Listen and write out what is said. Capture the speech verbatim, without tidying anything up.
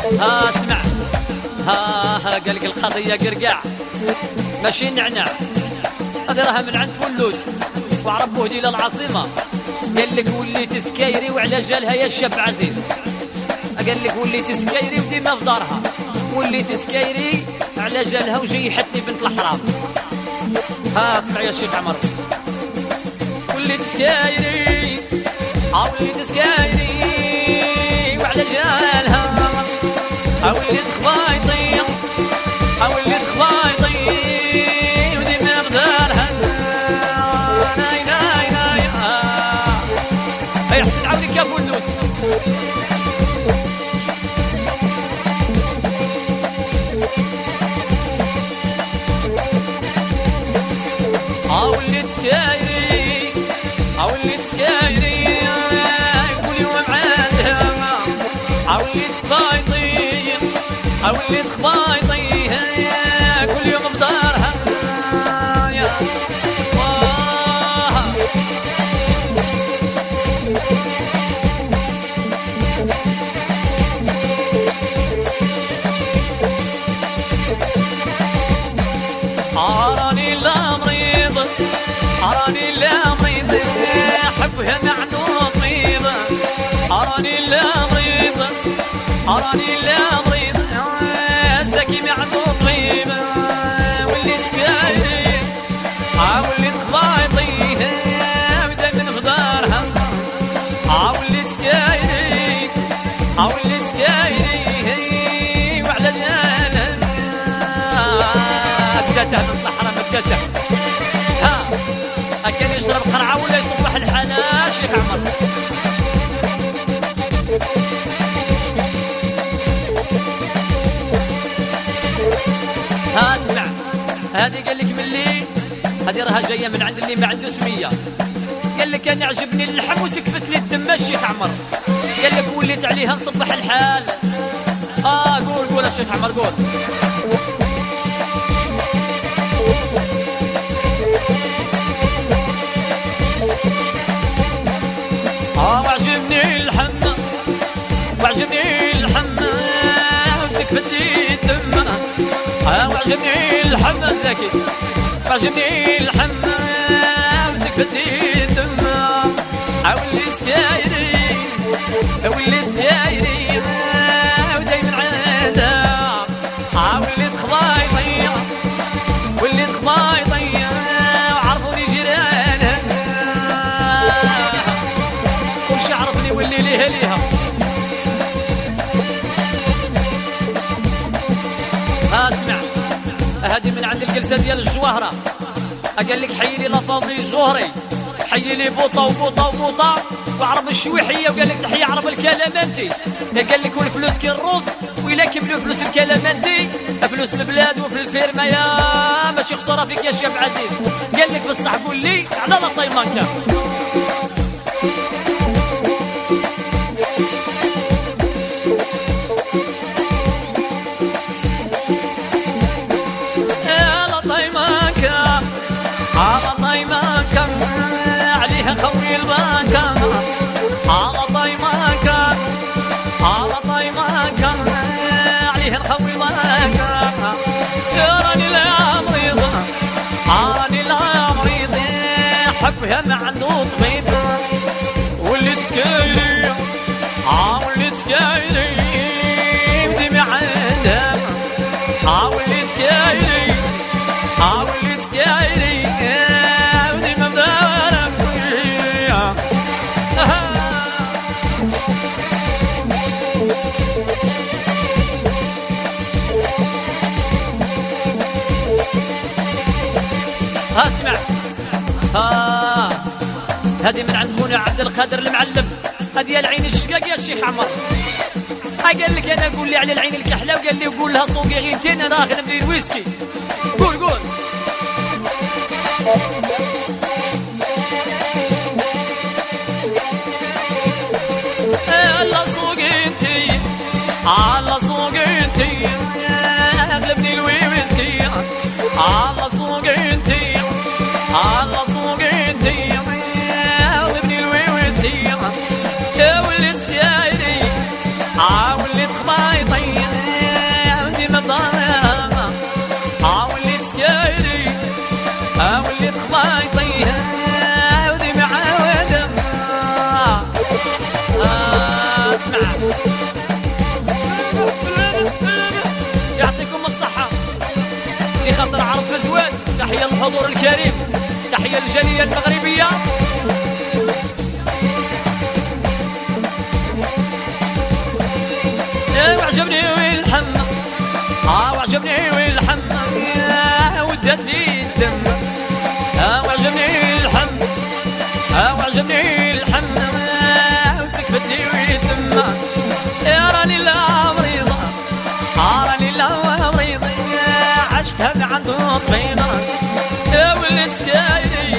ها اسمع، ها ها قالك القضية قرقع ماشي نعنع، هذه راها من عند فلوس وعربوه دي للعاصمة. قال لك وليت سكايري وعلى جالها يا الشاب عزيز. قال لك وليت سكايري وديما في دارها، وليت سكايري على جالها وجاي يحتني بنت الحرام. ها اسمع يا شيخ عمر، وليت سكايري ها وليت سكايري وعلى جالها وليت خبايطي وليت خبايطي وديما في دارها. ناي ناي ناي هيا حسن عاونك يا فندوس. وليت سكايري وليت سكايري كل يوم عندها وليت خبايطي وليت خبايطي كل يوم بدارها. يا الله عراني لا مريض عراني لا مريض حبها معنو طيب. عراني لا مريض عراني لا مريض زكي معنو طيب. وليت سكايري وليت خبايطي ودايما في دارها. وليت سكايري وليت سكايري وعلى جالها بدته من الصحراء بدته. ها كان يشرب قرعه ولا يصبح الحلا شيخ عمر. ها اسمع، هذه قال لك ملي هذه راها جايه من عند اللي ما عنده سميه. قال لك انا عجبني اللحم وسكفت لي الدم الشيخ عمر. قال لك وليت عليها نصبح الحال. اه قول قول يا شيخ عمر قول. اه وعجبني اللحم وعجبني اللحم وسكفت لي الدم. اه وعجبني اللحم زكي وعجبني اللحم وسكفت لي الدم. وليت سكايري وليت سكايري ودايما عندها. وليت خبايطي وليت خبايطي وعرفوني جيرانها كلشي عرفني واللي ليها ليها. ها اسمع، هذه من عند الجلسه ديال الجواهره. قال لك حيي لي لطافي الجوهري حيي لي بوطه وبوطه وبوطه وعرب الشويحيه. وقال لك تحيه عرب الكلامنتي. قال لك والفلوس كي الروز وإلا كملوا فلوس الكلامنتي فلوس البلاد وفي الفيرما يا ماشي خساره فيك يا شاب عزيز. قال لك بصح قول لي على لا طيمانكا. على طيمانكا عليها خوي البانكا. على طيمانكا على طيمانكا عليها الخوي البانكا. راني لا مريض راني لا مريض حبها ما عنده طبيب. وليت سكايري وليت سكايري وديما عندها. وليت سكايري وليت سكايري وديما بدارها. ها اسمع، ها هذه من عند خونا عبد القادر المعلم. هذه العين الشقاق يا الشيخ عمر. قال لك انا قول لي على العين الكحله وقال لي قول لها صوقي غينتين انا راغي ندير ويسكي. قول قول. الله صوقي انتي الله صوقي انتي اغلبني الويسكي. الله صوقي انتي الله صوقي انتي اغلبني الويسكي. وليت سكايري وليت خبايطي الحضور الكريم، تحية الجالية المغربية. وعجبني والحم، اه وعجبني والحم ودات لي الدم، اه وعجبني الحم، اه وعجبني الحم وسكبت لي والدم. يا راني لا مريضة، اه راني لا مريضة، عشقها عنده طبينة، وليت سكايني